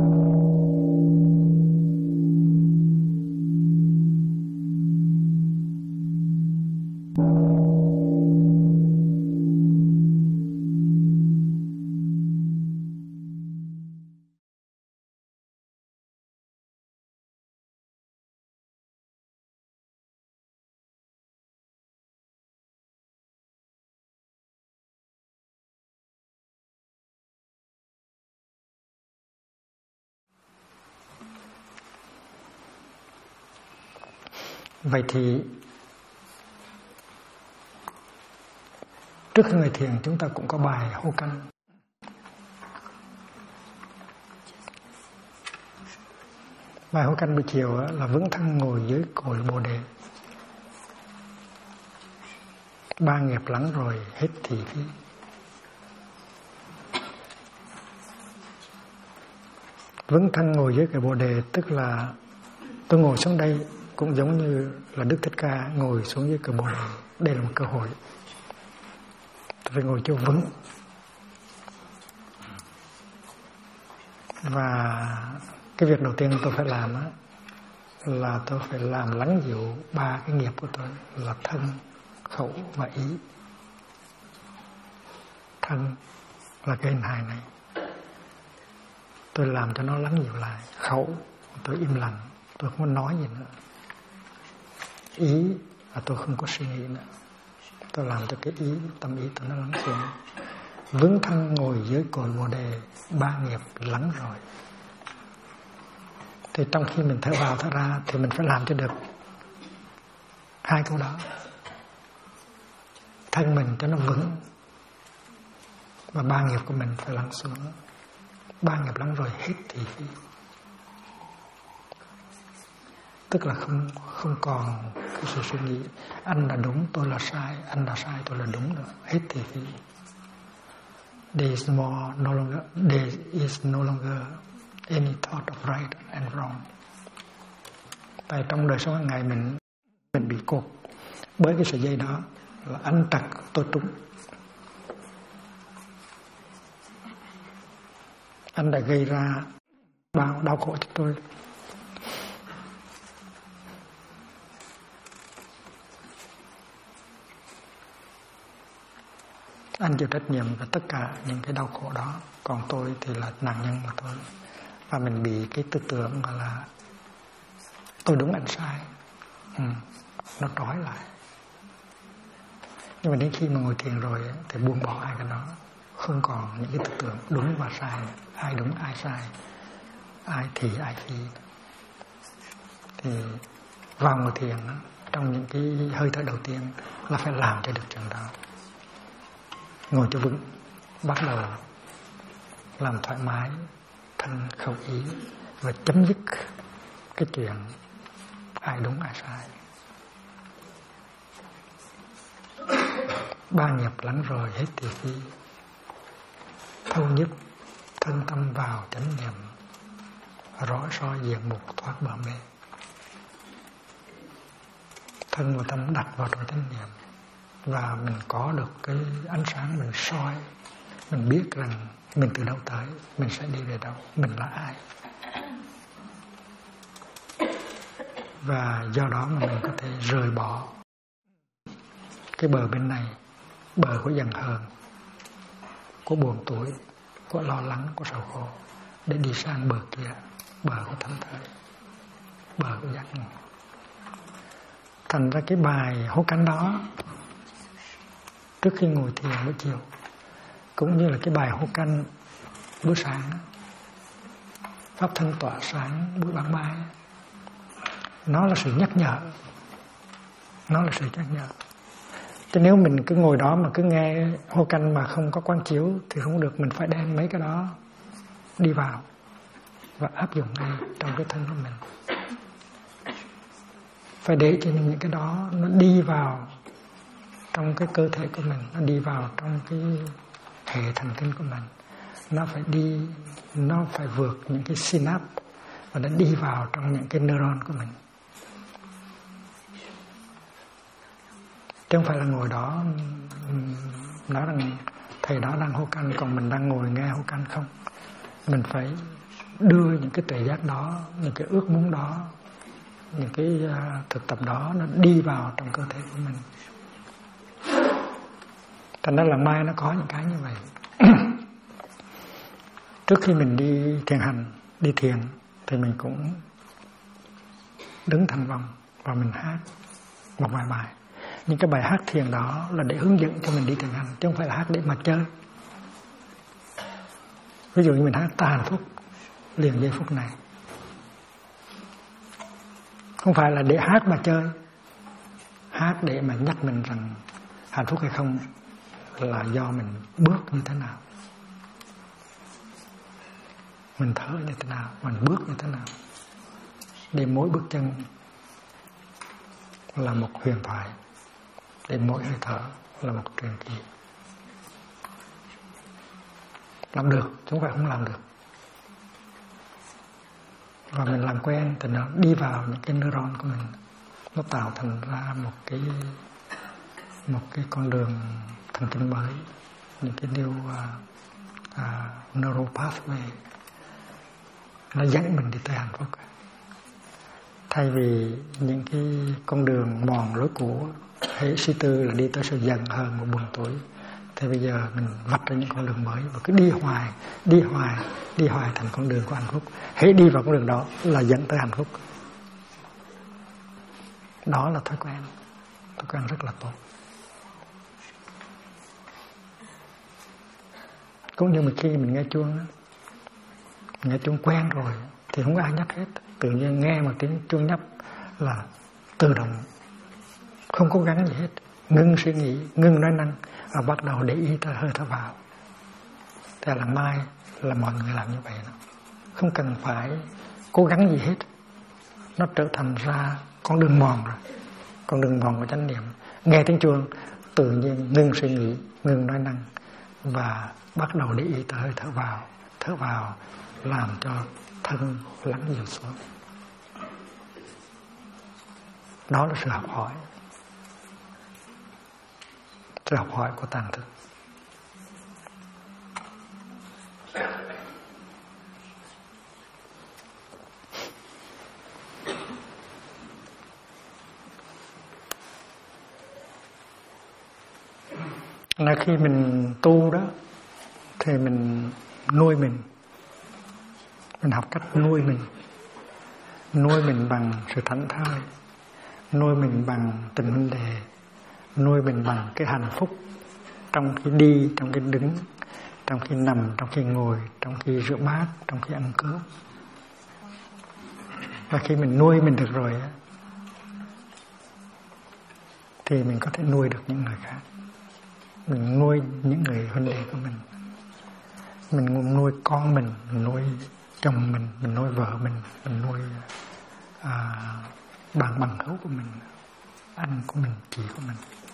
Vậy thì trước khi ngồi thiền chúng ta cũng có bài hô căn. Bài hô căn buổi chiều là vững thân ngồi dưới cội Bồ Đề. Ba nghiệp lắng rồi hết thị phi. Vững thân ngồi dưới cội Bồ Đề tức là tôi ngồi xuống đây cũng giống như là Đức Thích Ca ngồi xuống dưới cội Bồ Đề. Đây là một cơ hội. Tôi phải ngồi cho vững. Và cái việc đầu tiên tôi phải làm là tôi phải làm lắng dịu ba cái nghiệp của tôi là thân, khẩu và ý. Thân là cái hình hài này, tôi làm cho nó lắng dịu lại. Khẩu tôi im lặng, tôi không có nói gì nữa. Ý là tôi không có suy nghĩ nữa, tôi làm cho cái ý, tâm ý tôi nó lắng xuống. Vững thân ngồi dưới cội Bồ Đề, ba nghiệp lắng rồi. Thì trong khi mình thở vào thở ra thì mình phải làm cho được hai câu đó. Thân mình cho nó vững và ba nghiệp của mình phải lắng xuống. Ba nghiệp lắng rồi hết thị phi. Tức là không còn cái sự suy nghĩ anh là đúng, tôi là sai, anh là sai, tôi là đúng nữa. Hết thị phi. There is no longer any thought of right and wrong. Tại trong đời sống hàng ngày mình bị cột bởi cái sợi dây đó là anh trật tôi trúng. Anh đã gây ra bao đau khổ cho tôi. Anh chịu trách nhiệm về tất cả những cái đau khổ đó. Còn tôi thì là nạn nhân mà thôi. Và mình bị cái tư tưởng gọi là tôi đúng anh sai. Nó trói lại. Nhưng mà đến khi mà ngồi thiền rồi thì buông bỏ hai cái đó. Không còn những cái tư tưởng đúng và sai. Ai đúng ai sai, ai thì ai phi. Thì vào ngồi thiền trong những cái hơi thở đầu tiên là phải làm cho được chuyện đó. Ngồi cho vững, bắt đầu làm thoải mái thân khẩu ý và chấm dứt cái chuyện ai đúng ai sai. Ba nghiệp lắng rồi hết thị phi. Thâu nhất thân tâm vào chánh niệm, rõ soi diện mục thoát bờ mê. Thân và tâm đặt vào trong chánh niệm và mình có được cái ánh sáng, mình soi, mình biết rằng mình từ đâu tới, mình sẽ đi về đâu, mình là ai. Và do đó mà mình có thể rời bỏ cái bờ bên này, bờ của giận hờn, của buồn tuổi, của lo lắng, của sầu khổ, để đi sang bờ kia, bờ của thánh thể, bờ của giác ngộ. Thành ra cái bài hô cánh đó trước khi ngồi thiền buổi chiều, cũng như là cái bài hô canh buổi sáng, pháp thân tỏa sáng buổi ban mai, nó là sự nhắc nhở. Nó là sự nhắc nhở. Chứ nếu mình cứ ngồi đó mà cứ nghe hô canh mà không có quán chiếu thì không được. Mình phải đem mấy cái đó đi vào và áp dụng ngay trong cái thân của mình. Phải để cho những cái đó nó đi vào trong cái cơ thể của mình, nó đi vào trong cái hệ thần kinh của mình. Nó phải vượt những cái synapse và nó đi vào trong những cái neuron của mình. Chứ không phải là ngồi đó nói rằng thầy đó đang hô canh còn mình đang ngồi nghe hô canh, không. Mình phải đưa những cái tuệ giác đó, những cái ước muốn đó, những cái thực tập đó nó đi vào trong cơ thể của mình. Thành ra là mai nó có những cái như vậy. Trước khi mình đi thiền hành, đi thiền thì mình cũng đứng thành vòng và mình hát một vài bài. Những cái bài hát thiền đó là để hướng dẫn cho mình đi thiền hành, chứ không phải là hát để mà chơi. Ví dụ như mình hát ta hạnh phúc liền giây phút này, không phải là để hát mà chơi, hát để mà nhắc mình rằng hạnh phúc hay không là do mình bước như thế nào, mình thở như thế nào, mình bước như thế nào. Để mỗi bước chân là một huyền thoại, để mỗi hơi thở là một truyền kỳ. Làm được, chứ không phải không làm được. Và mình làm quen thì nó đi vào những cái neuron của mình, nó tạo thành ra một cái con đường thần kinh mới, những cái neural pathway, nó dẫn mình đi tới hạnh phúc. Thay vì những cái con đường mòn lối cũ, hễ suy tư là đi tới sự giận hờn và buồn tuổi, thì bây giờ mình vạch ra những con đường mới và cứ đi hoài thành con đường của hạnh phúc. Hễ đi vào con đường đó là dẫn tới hạnh phúc. Đó là thói quen rất là tốt. Cũng như khi mình nghe chuông, nghe chuông quen rồi thì không có ai nhắc hết. Tự nhiên nghe một tiếng chuông nhấp là tự động, không cố gắng gì hết, ngưng suy nghĩ, ngưng nói năng và bắt đầu để ý tới hơi thở vào. Thế là mai là mọi người làm như vậy đó. Không cần phải cố gắng gì hết, nó trở thành ra con đường mòn rồi, con đường mòn của chánh niệm. Nghe tiếng chuông tự nhiên ngưng suy nghĩ, ngưng nói năng và bắt đầu để ý tới hơi thở vào. Thở vào làm cho thân lắng dịu xuống. Đó là sự học hỏi, sự học hỏi của tàng thức. Là khi mình tu đó thì mình nuôi mình học cách nuôi mình bằng sự thảnh thơi, nuôi mình bằng tình huynh đệ, nuôi mình bằng cái hạnh phúc trong khi đi, trong khi đứng, trong khi nằm, trong khi ngồi, trong khi rửa bát, trong khi ăn cơm. Và khi mình nuôi mình được rồi thì mình có thể nuôi được những người khác. Mình nuôi những người huynh đệ của mình nuôi con mình nuôi chồng mình nuôi vợ mình nuôi bạn bằng hữu của mình, anh của mình, chị của mình.